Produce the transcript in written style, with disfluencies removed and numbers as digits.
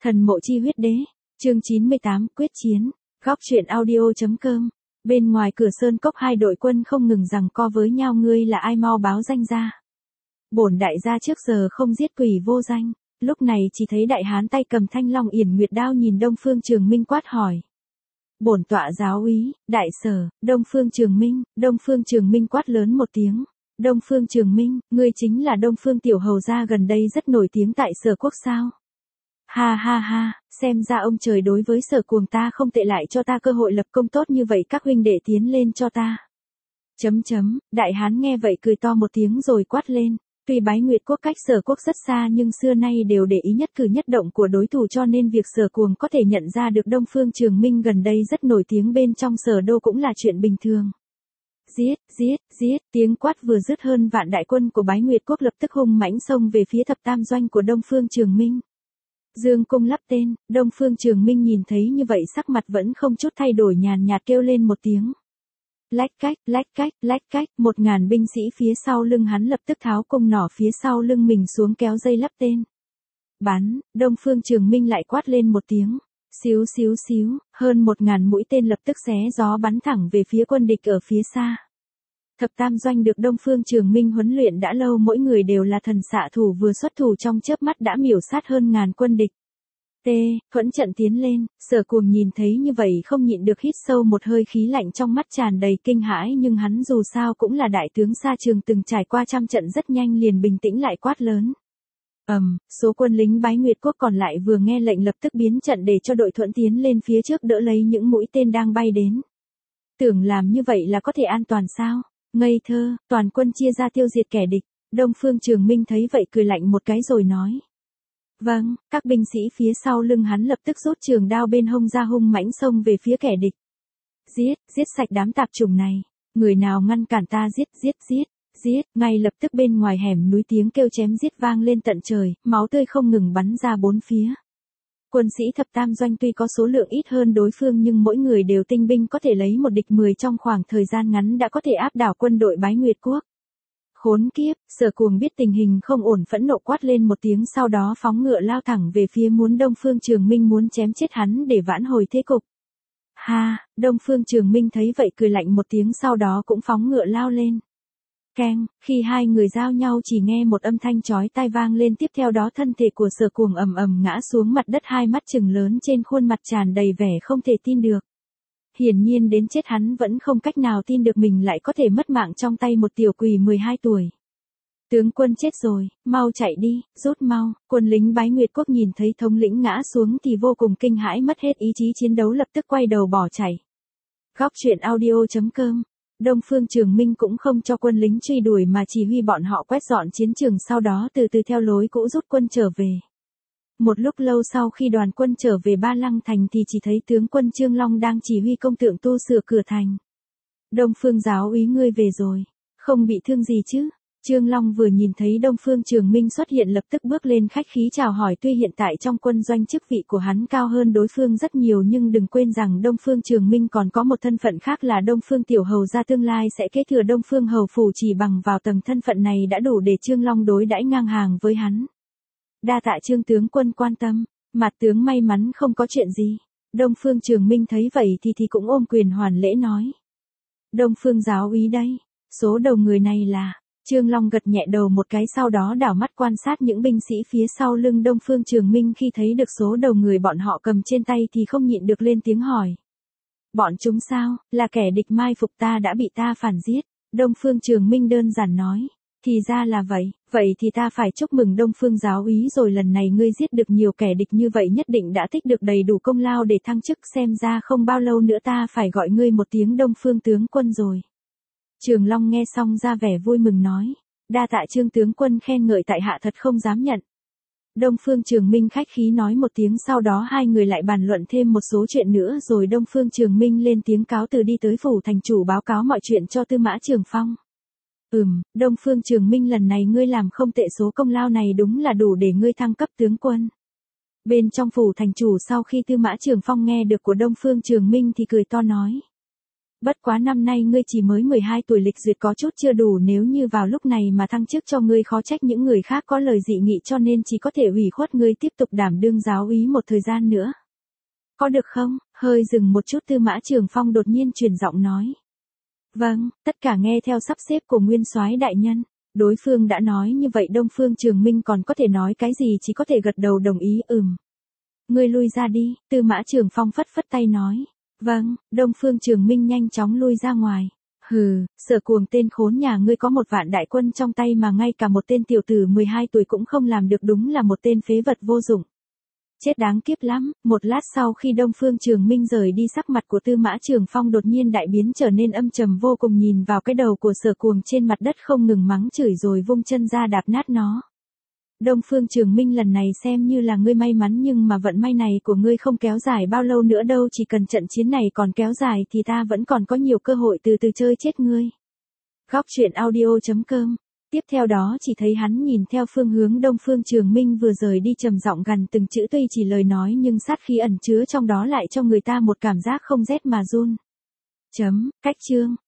Thần mộ chi huyết đế, chương 98, quyết chiến, góc truyện audio.com. Bên ngoài cửa sơn cốc hai đội quân không ngừng giằng co với nhau, ngươi là ai mau báo danh ra. Bổn đại gia trước giờ không giết quỷ vô danh, lúc này chỉ thấy đại hán tay cầm thanh long yển nguyệt đao nhìn Đông Phương Trường Minh quát hỏi. Bổn tọa giáo úy, đại sở, Đông Phương Trường Minh quát lớn một tiếng. Đông Phương Trường Minh, ngươi chính là Đông Phương tiểu hầu gia gần đây rất nổi tiếng tại Sở Quốc sao? Ha ha ha, xem ra ông trời đối với Sở Cuồng ta không tệ, lại cho ta cơ hội lập công tốt như vậy, các huynh đệ tiến lên cho ta. Đại hán nghe vậy cười to một tiếng rồi quát lên. Tuy Bái Nguyệt Quốc cách Sở Quốc rất xa nhưng xưa nay đều để ý nhất cử nhất động của đối thủ, cho nên việc Sở Cuồng có thể nhận ra được Đông Phương Trường Minh gần đây rất nổi tiếng bên trong Sở Đô cũng là chuyện bình thường. Giết, tiếng quát vừa dứt, hơn vạn đại quân của Bái Nguyệt Quốc lập tức hung mãnh xông về phía thập tam doanh của Đông Phương Trường Minh. Dương cung lắp tên, Đông Phương Trường Minh nhìn thấy như vậy sắc mặt vẫn không chút thay đổi, nhàn nhạt kêu lên một tiếng. Lách cách, 1000 binh sĩ phía sau lưng hắn lập tức tháo cung nỏ phía sau lưng mình xuống, kéo dây lắp tên. Bắn, Đông Phương Trường Minh lại quát lên một tiếng. Xíu, hơn 1000 mũi tên lập tức xé gió bắn thẳng về phía quân địch ở phía xa. Thập tam doanh được Đông Phương Trường Minh huấn luyện đã lâu, mỗi người đều là thần xạ thủ, vừa xuất thủ trong chớp mắt đã miểu sát hơn ngàn quân địch. Thuẫn trận tiến lên, Sở Cuồng nhìn thấy như vậy không nhịn được hít sâu một hơi, khí lạnh trong mắt tràn đầy kinh hãi, nhưng hắn dù sao cũng là đại tướng xa trường từng trải qua trăm trận, rất nhanh liền bình tĩnh lại quát lớn. Số quân lính Bái Nguyệt Quốc còn lại vừa nghe lệnh lập tức biến trận để cho đội Thuẫn tiến lên phía trước đỡ lấy những mũi tên đang bay đến. Tưởng làm như vậy là có thể an toàn sao? Ngây thơ, toàn quân chia ra tiêu diệt kẻ địch. Đông Phương Trường Minh thấy vậy cười lạnh một cái rồi nói. Vâng, các binh sĩ phía sau lưng hắn lập tức rút trường đao bên hông ra, hung mãnh xông về phía kẻ địch. Giết sạch đám tạp chủng này. Người nào ngăn cản ta giết. Ngay lập tức bên ngoài hẻm núi tiếng kêu chém giết vang lên tận trời, máu tươi không ngừng bắn ra bốn phía. Quân sĩ thập tam doanh tuy có số lượng ít hơn đối phương nhưng mỗi người đều tinh binh, có thể lấy một địch 10, trong khoảng thời gian ngắn đã có thể áp đảo quân đội Bái Nguyệt Quốc. Khốn kiếp, Sở Cuồng biết tình hình không ổn, phẫn nộ quát lên một tiếng, sau đó phóng ngựa lao thẳng về phía muốn Đông Phương Trường Minh, muốn chém chết hắn để vãn hồi thế cục. Đông Phương Trường Minh thấy vậy cười lạnh một tiếng, sau đó cũng phóng ngựa lao lên. Keng, khi hai người giao nhau chỉ nghe một âm thanh chói tai vang lên, tiếp theo đó thân thể của Sở Cuồng ầm ngã xuống mặt đất, hai mắt trừng lớn, trên khuôn mặt tràn đầy vẻ không thể tin được. Hiển nhiên đến chết hắn vẫn không cách nào tin được mình lại có thể mất mạng trong tay một tiểu quỷ 12 tuổi. Tướng quân chết rồi, mau chạy đi, rút mau. Quân lính Bái Nguyệt Quốc nhìn thấy thống lĩnh ngã xuống thì vô cùng kinh hãi, mất hết ý chí chiến đấu, lập tức quay đầu bỏ chạy. Góc truyện audio.com. Đông Phương Trường Minh cũng không cho quân lính truy đuổi mà chỉ huy bọn họ quét dọn chiến trường, sau đó từ từ theo lối cũ rút quân trở về. Một lúc lâu sau khi đoàn quân trở về Ba Lăng Thành thì chỉ thấy tướng quân Trương Long đang chỉ huy công tượng tu sửa cửa thành. Đông Phương giáo úy, ngươi về rồi, không bị thương gì chứ? Trương Long vừa nhìn thấy Đông Phương Trường Minh xuất hiện lập tức bước lên khách khí chào hỏi, tuy hiện tại trong quân doanh chức vị của hắn cao hơn đối phương rất nhiều nhưng đừng quên rằng Đông Phương Trường Minh còn có một thân phận khác là Đông Phương tiểu hầu gia, tương lai sẽ kế thừa Đông Phương hầu phủ, chỉ bằng vào tầng thân phận này đã đủ để Trương Long đối đãi ngang hàng với hắn. Đa tạ Trương tướng quân quan tâm, Mạt tướng may mắn không có chuyện gì. Đông Phương Trường Minh thấy vậy thì cũng ôm quyền hoàn lễ nói. Đông Phương giáo úy đây, số đầu người này là... Trương Long gật nhẹ đầu một cái, sau đó đảo mắt quan sát những binh sĩ phía sau lưng Đông Phương Trường Minh, khi thấy được số đầu người bọn họ cầm trên tay thì không nhịn được lên tiếng hỏi. Bọn chúng sao, là kẻ địch mai phục, ta đã bị ta phản giết. Đông Phương Trường Minh đơn giản nói. Thì ra là vậy thì ta phải chúc mừng Đông Phương giáo úy rồi, lần này ngươi giết được nhiều kẻ địch như vậy nhất định đã tích được đầy đủ công lao để thăng chức, xem ra không bao lâu nữa ta phải gọi ngươi một tiếng Đông Phương tướng quân rồi. Trường Long nghe xong ra vẻ vui mừng nói. Đa tạ Trương tướng quân khen ngợi, tại hạ thật không dám nhận. Đông Phương Trường Minh khách khí nói một tiếng, sau đó hai người lại bàn luận thêm một số chuyện nữa rồi Đông Phương Trường Minh lên tiếng cáo từ đi tới phủ thành chủ báo cáo mọi chuyện cho Tư Mã Trường Phong. Đông Phương Trường Minh, lần này ngươi làm không tệ, số công lao này đúng là đủ để ngươi thăng cấp tướng quân. Bên trong phủ thành chủ sau khi Tư Mã Trường Phong nghe được của Đông Phương Trường Minh thì cười to nói. Bất quá năm nay ngươi chỉ mới 12 tuổi, lịch duyệt có chút chưa đủ, nếu như vào lúc này mà thăng chức cho ngươi khó trách những người khác có lời dị nghị, cho nên chỉ có thể ủy khuất ngươi tiếp tục đảm đương giáo úy một thời gian nữa. Có được không? Hơi dừng một chút Tư Mã Trường Phong đột nhiên truyền giọng nói. Vâng, tất cả nghe theo sắp xếp của Nguyên Soái đại nhân. Đối phương đã nói như vậy Đông Phương Trường Minh còn có thể nói cái gì, chỉ có thể gật đầu đồng ý. Ngươi lui ra đi, Tư Mã Trường Phong phất phất tay nói. Vâng, Đông Phương Trường Minh nhanh chóng lui ra ngoài. Hừ, Sở Cuồng tên khốn nhà ngươi có một vạn đại quân trong tay mà ngay cả một tên tiểu tử 12 tuổi cũng không làm được, đúng là một tên phế vật vô dụng. Chết đáng kiếp lắm. Một lát sau khi Đông Phương Trường Minh rời đi, sắc mặt của Tư Mã Trường Phong đột nhiên đại biến, trở nên âm trầm vô cùng, nhìn vào cái đầu của Sở Cuồng trên mặt đất không ngừng mắng chửi rồi vung chân ra đạp nát nó. Đông Phương Trường Minh, lần này xem như là ngươi may mắn, nhưng mà vận may này của ngươi không kéo dài bao lâu nữa đâu, chỉ cần trận chiến này còn kéo dài thì ta vẫn còn có nhiều cơ hội từ từ chơi chết ngươi. Góc truyện audio.com. Tiếp theo đó chỉ thấy hắn nhìn theo phương hướng Đông Phương Trường Minh vừa rời đi, trầm giọng gằn từng chữ, tuy chỉ lời nói nhưng sát khí ẩn chứa trong đó lại cho người ta một cảm giác không rét mà run. Cách chương